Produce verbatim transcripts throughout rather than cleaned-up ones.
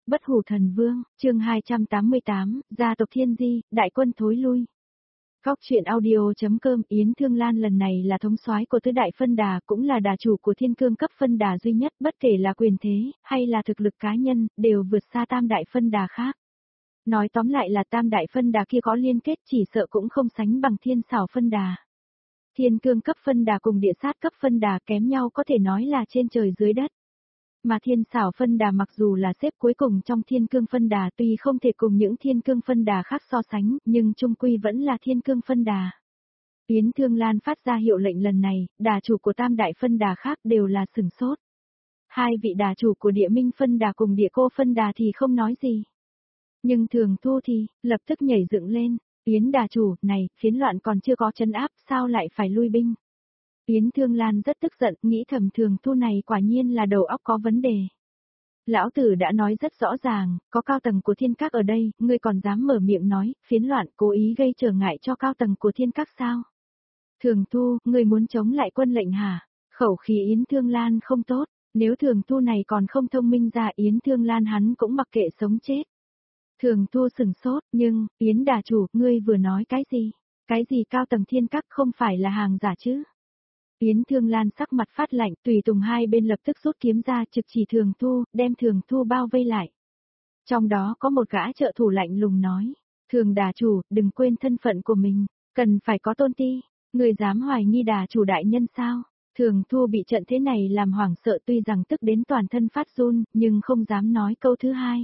Bất hủ thần vương, chương hai trăm tám mươi tám, gia tộc Thiên Di, đại quân thối lui. Góc truyện audio.com Yến Thương Lan lần này là thống soái của tứ đại phân đà, cũng là đà chủ của thiên cương cấp phân đà duy nhất, bất kể là quyền thế, hay là thực lực cá nhân, đều vượt xa tam đại phân đà khác. Nói tóm lại là tam đại phân đà kia có liên kết chỉ sợ cũng không sánh bằng thiên xảo phân đà. Thiên cương cấp phân đà cùng địa sát cấp phân đà kém nhau có thể nói là trên trời dưới đất. Mà thiên xảo phân đà mặc dù là xếp cuối cùng trong thiên cương phân đà tuy không thể cùng những thiên cương phân đà khác so sánh, nhưng chung quy vẫn là thiên cương phân đà. Yến Thương Lan phát ra hiệu lệnh lần này, đà chủ của tam đại phân đà khác đều là sửng sốt. Hai vị đà chủ của địa minh phân đà cùng địa cô phân đà thì không nói gì. Nhưng Thường Thu thì, lập tức nhảy dựng lên, Yến đà chủ, này, phiến loạn còn chưa có trấn áp, sao lại phải lui binh? Yến Thương Lan rất tức giận, nghĩ thầm Thường Thu này quả nhiên là đầu óc có vấn đề. Lão tử đã nói rất rõ ràng, có cao tầng của thiên các ở đây, ngươi còn dám mở miệng nói, phiến loạn cố ý gây trở ngại cho cao tầng của thiên các sao? Thường Thu, ngươi muốn chống lại quân lệnh hả? Khẩu khí Yến Thương Lan không tốt, nếu Thường Thu này còn không thông minh ra Yến Thương Lan hắn cũng mặc kệ sống chết. Thường Thu sừng sốt, nhưng, Yến đà chủ, ngươi vừa nói cái gì? Cái gì cao tầng thiên các không phải là hàng giả chứ? Yến Thương Lan sắc mặt phát lạnh, tùy tùng hai bên lập tức rút kiếm ra trực chỉ Thường Thu, đem Thường Thu bao vây lại. Trong đó có một gã trợ thủ lạnh lùng nói, Thường đà chủ, đừng quên thân phận của mình, cần phải có tôn ti, người dám hoài nghi đà chủ đại nhân sao? Thường Thu bị trận thế này làm hoảng sợ tuy rằng tức đến toàn thân phát run, nhưng không dám nói câu thứ hai.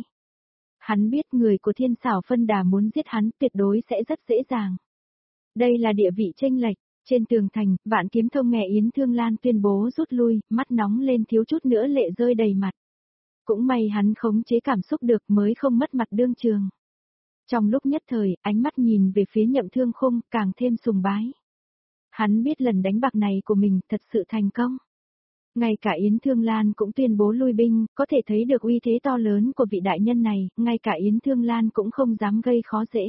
Hắn biết người của thiên xảo phân đà muốn giết hắn tuyệt đối sẽ rất dễ dàng. Đây là địa vị chênh lệch. Trên tường thành, Vạn Kiếm Thông nghe Yến Thương Lan tuyên bố rút lui, mắt nóng lên thiếu chút nữa lệ rơi đầy mặt. Cũng may hắn khống chế cảm xúc được mới không mất mặt đương trường. Trong lúc nhất thời, ánh mắt nhìn về phía Nhậm Thương Khung càng thêm sùng bái. Hắn biết lần đánh bạc này của mình thật sự thành công. Ngay cả Yến Thương Lan cũng tuyên bố lui binh, có thể thấy được uy thế to lớn của vị đại nhân này, ngay cả Yến Thương Lan cũng không dám gây khó dễ.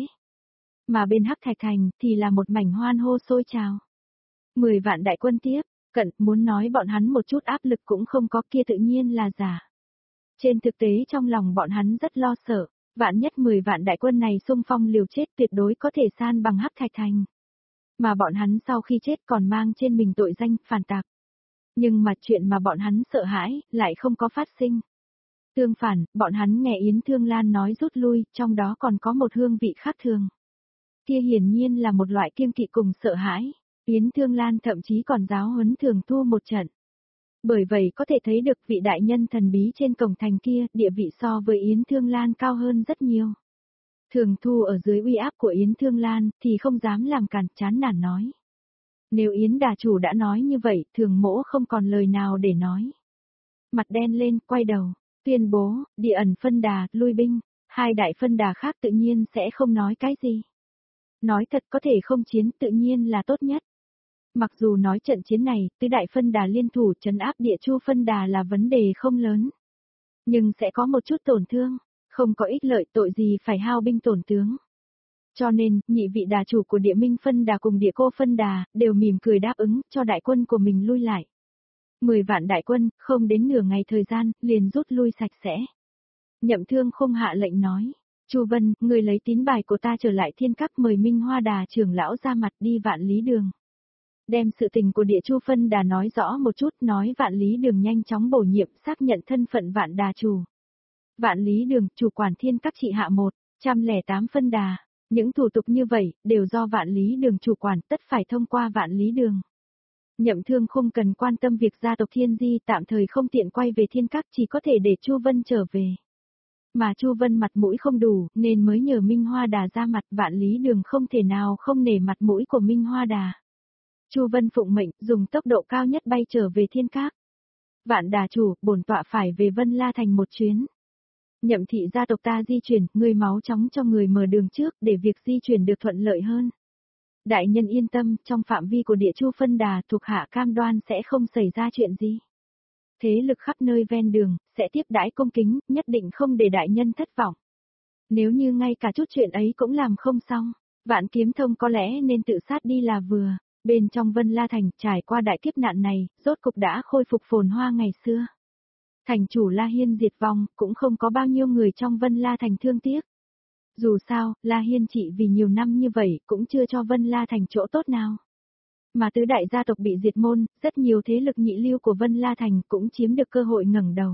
Mà bên Hắc Thạch Thành thì là một mảnh hoan hô sôi trào. Mười vạn đại quân tiếp, cận, muốn nói bọn hắn một chút áp lực cũng không có kia tự nhiên là giả. Trên thực tế trong lòng bọn hắn rất lo sợ, vạn nhất mười vạn đại quân này xung phong liều chết tuyệt đối có thể san bằng Hắc Thạch Thành. Mà bọn hắn sau khi chết còn mang trên mình tội danh phản tặc. Nhưng mà chuyện mà bọn hắn sợ hãi, lại không có phát sinh. Tương phản, bọn hắn nghe Yến Thương Lan nói rút lui, trong đó còn có một hương vị khác thường. Kia hiển nhiên là một loại kiêng kỵ cùng sợ hãi. Yến Thương Lan thậm chí còn giáo huấn Thường Thu một trận. Bởi vậy có thể thấy được vị đại nhân thần bí trên cổng thành kia, địa vị so với Yến Thương Lan cao hơn rất nhiều. Thường Thu ở dưới uy áp của Yến Thương Lan, thì không dám làm cản, chán nản nói. Nếu Yến đà chủ đã nói như vậy, Thường mỗ không còn lời nào để nói. Mặt đen lên, quay đầu, tuyên bố, địa ẩn phân đà, lui binh, hai đại phân đà khác tự nhiên sẽ không nói cái gì. Nói thật có thể không chiến tự nhiên là tốt nhất. Mặc dù nói trận chiến này, tứ đại phân đà liên thủ trấn áp địa chu phân đà là vấn đề không lớn. Nhưng sẽ có một chút tổn thương, không có ích lợi tội gì phải hao binh tổn tướng. Cho nên, nhị vị đà chủ của địa minh phân đà cùng địa cô phân đà, đều mỉm cười đáp ứng cho đại quân của mình lui lại. Mười vạn đại quân, không đến nửa ngày thời gian, liền rút lui sạch sẽ. Nhậm Thương Khung hạ lệnh nói. Chu Vân, người lấy tín bài của ta trở lại thiên các mời Minh Hoa Đà trưởng lão ra mặt đi Vạn Lý Đường. Đem sự tình của địa chu phân đà nói rõ một chút, nói Vạn Lý Đường nhanh chóng bổ nhiệm xác nhận thân phận Vạn Đà chủ. Vạn Lý Đường, chủ quản thiên các trị hạ một trăm lẻ tám phân đà. Những thủ tục như vậy, đều do Vạn Lý Đường chủ quản tất phải thông qua Vạn Lý Đường. Nhậm Thương không cần quan tâm việc gia tộc Thiên Di tạm thời không tiện quay về thiên các chỉ có thể để Chu Vân trở về. Mà Chu Vân mặt mũi không đủ, nên mới nhờ Minh Hoa Đà ra mặt. Vạn Lý Đường không thể nào không nể mặt mũi của Minh Hoa Đà. Chu Vân phụng mệnh, dùng tốc độ cao nhất bay trở về thiên các. Vạn đà chủ, bổn tọa phải về Vân La Thành một chuyến. Nhậm thị gia tộc ta di chuyển, người máu chóng cho người mở đường trước, để việc di chuyển được thuận lợi hơn. Đại nhân yên tâm, trong phạm vi của địa chu phân đà thuộc hạ cam đoan sẽ không xảy ra chuyện gì. Thế lực khắp nơi ven đường, sẽ tiếp đãi cung kính, nhất định không để đại nhân thất vọng. Nếu như ngay cả chút chuyện ấy cũng làm không xong, Vạn Kiếm Thông có lẽ nên tự sát đi là vừa. Bên trong Vân La Thành, trải qua đại kiếp nạn này, rốt cục đã khôi phục phồn hoa ngày xưa. Thành chủ La Hiên diệt vong, cũng không có bao nhiêu người trong Vân La Thành thương tiếc. Dù sao, La Hiên trị vì nhiều năm như vậy cũng chưa cho Vân La Thành chỗ tốt nào. Mà tứ đại gia tộc bị diệt môn, rất nhiều thế lực nhị lưu của Vân La Thành cũng chiếm được cơ hội ngẩng đầu.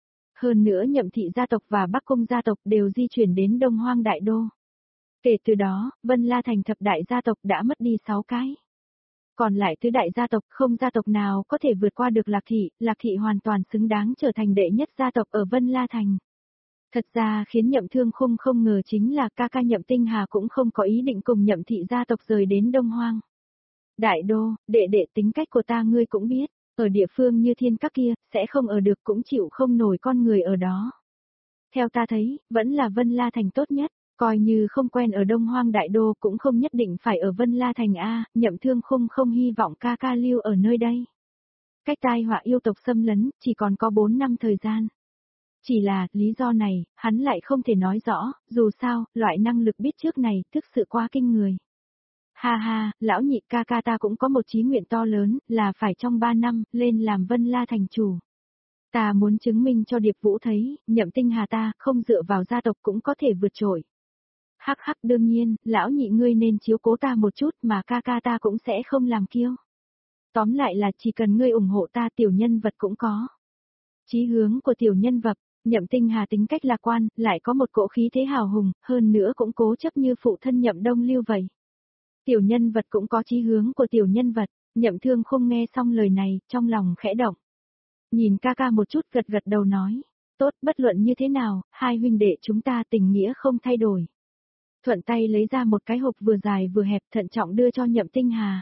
Hơn nữa Nhậm thị gia tộc và Bắc Cung gia tộc đều di chuyển đến Đông Hoang Đại Đô. Kể từ đó, Vân La Thành thập đại gia tộc đã mất đi sáu cái. Còn lại tứ đại gia tộc, không gia tộc nào có thể vượt qua được Lạc Thị, Lạc Thị hoàn toàn xứng đáng trở thành đệ nhất gia tộc ở Vân La Thành. Thật ra khiến Nhậm Thương Khung không ngờ chính là ca ca Nhậm Tinh Hà cũng không có ý định cùng Nhậm thị gia tộc rời đến Đông Hoang. Đại Đô, đệ đệ tính cách của ta ngươi cũng biết, ở địa phương như thiên các kia, sẽ không ở được cũng chịu không nổi con người ở đó. Theo ta thấy, vẫn là Vân La Thành tốt nhất, coi như không quen ở Đông Hoang Đại Đô cũng không nhất định phải ở Vân La Thành A, Nhậm Thương Khung không hy vọng ca ca lưu ở nơi đây. Cách tai họa yêu tộc xâm lấn, chỉ còn có bốn năm thời gian. Chỉ là, lý do này, hắn lại không thể nói rõ, dù sao, loại năng lực biết trước này, thực sự quá kinh người. Ha ha, lão nhị ca ca ta cũng có một chí nguyện to lớn, là phải trong ba năm, lên làm Vân La Thành chủ. Ta muốn chứng minh cho Điệp Vũ thấy, Nhậm Tinh Hà ta, không dựa vào gia tộc cũng có thể vượt trội. Hắc hắc đương nhiên, lão nhị ngươi nên chiếu cố ta một chút mà ca ca ta cũng sẽ không làm kiêu. Tóm lại là chỉ cần ngươi ủng hộ ta tiểu nhân vật cũng có. Chí hướng của tiểu nhân vật, Nhậm Tinh Hà tính cách lạc quan, lại có một cỗ khí thế hào hùng, hơn nữa cũng cố chấp như phụ thân Nhậm Đông Lưu vậy. Tiểu nhân vật cũng có chí hướng của tiểu nhân vật, Nhậm Thương Khung nghe xong lời này, trong lòng khẽ động. Nhìn ca ca một chút gật gật đầu nói, tốt bất luận như thế nào, hai huynh đệ chúng ta tình nghĩa không thay đổi. Thuận tay lấy ra một cái hộp vừa dài vừa hẹp thận trọng đưa cho Nhậm Tinh Hà.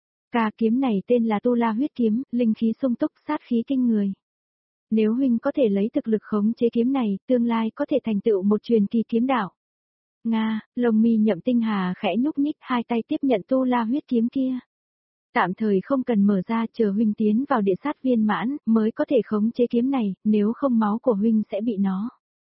Ca kiếm này tên là Tu La huyết kiếm, linh khí sung túc sát khí kinh người. Nếu huynh có thể lấy thực lực khống chế kiếm này, tương lai có thể thành tựu một truyền kỳ kiếm đạo. Nga, lông mi Nhậm Tinh Hà khẽ nhúc nhích hai tay tiếp nhận Tu La huyết kiếm kia. Tạm thời không cần mở ra chờ huynh tiến vào địa sát viên mãn mới có thể khống chế kiếm này, nếu không máu của huynh sẽ bị nó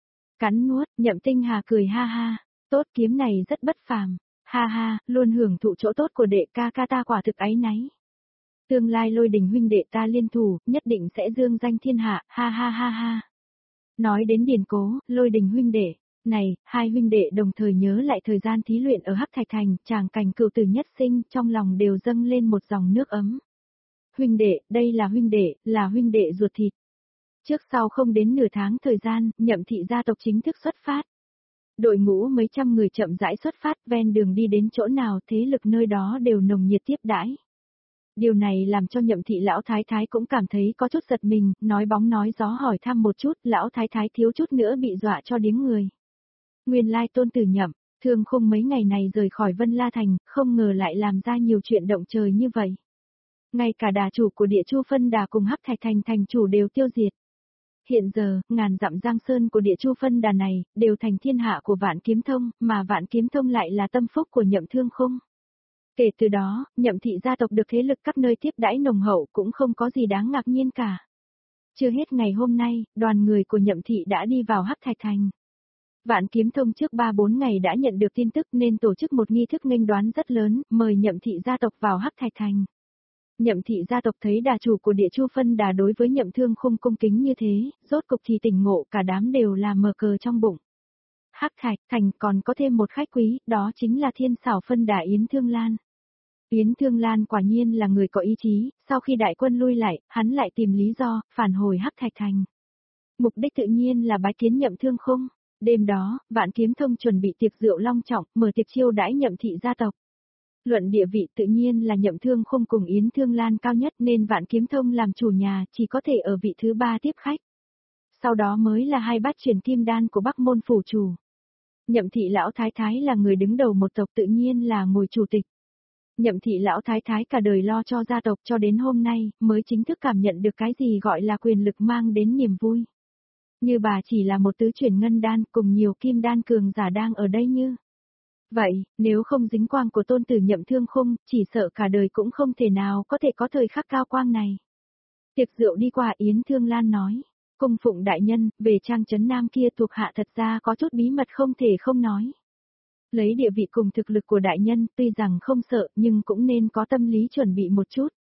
cắn nuốt. Nhậm Tinh Hà cười ha ha, tốt kiếm này rất bất phàm, ha ha, luôn hưởng thụ chỗ tốt của đệ ca ca ta quả thực áy náy. Tương lai Lôi Đình huynh đệ ta liên thủ, nhất định sẽ dương danh thiên hạ, ha ha ha ha. Nói đến Điền Cố, Lôi Đình huynh đệ, này, hai huynh đệ đồng thời nhớ lại thời gian thí luyện ở Hắc Thạch Thành, tràng cảnh cựu tử nhất sinh, trong lòng đều dâng lên một dòng nước ấm. Huynh đệ, đây là huynh đệ, là huynh đệ ruột thịt. Trước sau không đến nửa tháng thời gian, Nhậm thị gia tộc chính thức xuất phát. Đội ngũ mấy trăm người chậm rãi xuất phát, ven đường đi đến chỗ nào thế lực nơi đó đều nồng nhiệt tiếp đãi. Điều này làm cho Nhậm thị lão thái thái cũng cảm thấy có chút giật mình, nói bóng nói gió hỏi thăm một chút, lão thái thái thiếu chút nữa bị dọa cho điếng người. Nguyên lai tôn tử Nhậm, Thương Khung mấy ngày này rời khỏi Vân La Thành, không ngờ lại làm ra nhiều chuyện động trời như vậy. Ngay cả đà chủ của Địa Chu Phân Đà cùng Hắc Thạch Thành thành chủ đều tiêu diệt. Hiện giờ, ngàn dặm giang sơn của Địa Chu Phân Đà này, đều thành thiên hạ của Vạn Kiếm Thông, mà Vạn Kiếm Thông lại là tâm phúc của Nhậm Thương Khung. Kể từ đó, Nhậm thị gia tộc được thế lực các nơi tiếp đãi nồng hậu cũng không có gì đáng ngạc nhiên cả. Chưa hết ngày hôm nay, đoàn người của Nhậm thị đã đi vào Hắc Thạch Thành. Vạn Kiếm Thông trước ba bốn ngày đã nhận được tin tức nên tổ chức một nghi thức nghênh đoán rất lớn, mời Nhậm thị gia tộc vào Hắc Thạch Thành. Nhậm thị gia tộc thấy đà chủ của Địa Chu Phân Đà đối với Nhậm Thương Khung cung kính như thế, rốt cục thì tỉnh ngộ, cả đám đều là mờ cờ trong bụng. Hắc Thạch Thành còn có thêm một khách quý, đó chính là Thiên Xảo Phân Đà Yến Thương Lan. Yến Thương Lan quả nhiên là người có ý chí, sau khi đại quân lui lại, hắn lại tìm lý do, phản hồi Hắc Thạch Thành. Mục đích tự nhiên là bái kiến Nhậm Thương Khung. Đêm đó, Vạn Kiếm Thông chuẩn bị tiệc rượu long trọng, mở tiệc chiêu đãi Nhậm thị gia tộc. Luận địa vị tự nhiên là Nhậm Thương Khung cùng Yến Thương Lan cao nhất nên Vạn Kiếm Thông làm chủ nhà chỉ có thể ở vị thứ ba tiếp khách. Sau đó mới là hai bát truyền kim đan của Bắc Môn phủ chủ. Nhậm thị lão thái thái là người đứng đầu một tộc tự nhiên là ngồi chủ tịch. Nhậm thị lão thái thái cả đời lo cho gia tộc cho đến hôm nay mới chính thức cảm nhận được cái gì gọi là quyền lực mang đến niềm vui. Như bà chỉ là một tứ chuyển ngân đan cùng nhiều kim đan cường giả đang ở đây như. Vậy, nếu không dính quang của tôn tử Nhậm Thương Khung, chỉ sợ cả đời cũng không thể nào có thể có thời khắc cao quang này. Tiệc rượu đi qua Yến Thương Lan nói, cung phụng đại nhân, về trang trấn nam kia thuộc hạ thật ra có chút bí mật không thể không nói. Lấy địa vị cùng thực lực của đại nhân, tuy rằng không sợ nhưng cũng nên có tâm lý chuẩn bị một chút.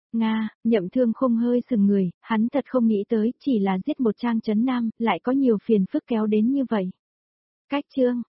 Nga, Nhậm Thương Khung hơi sừng người, hắn thật không nghĩ tới, chỉ là giết một trang trấn nam, lại có nhiều phiền phức kéo đến như vậy. Cách chương,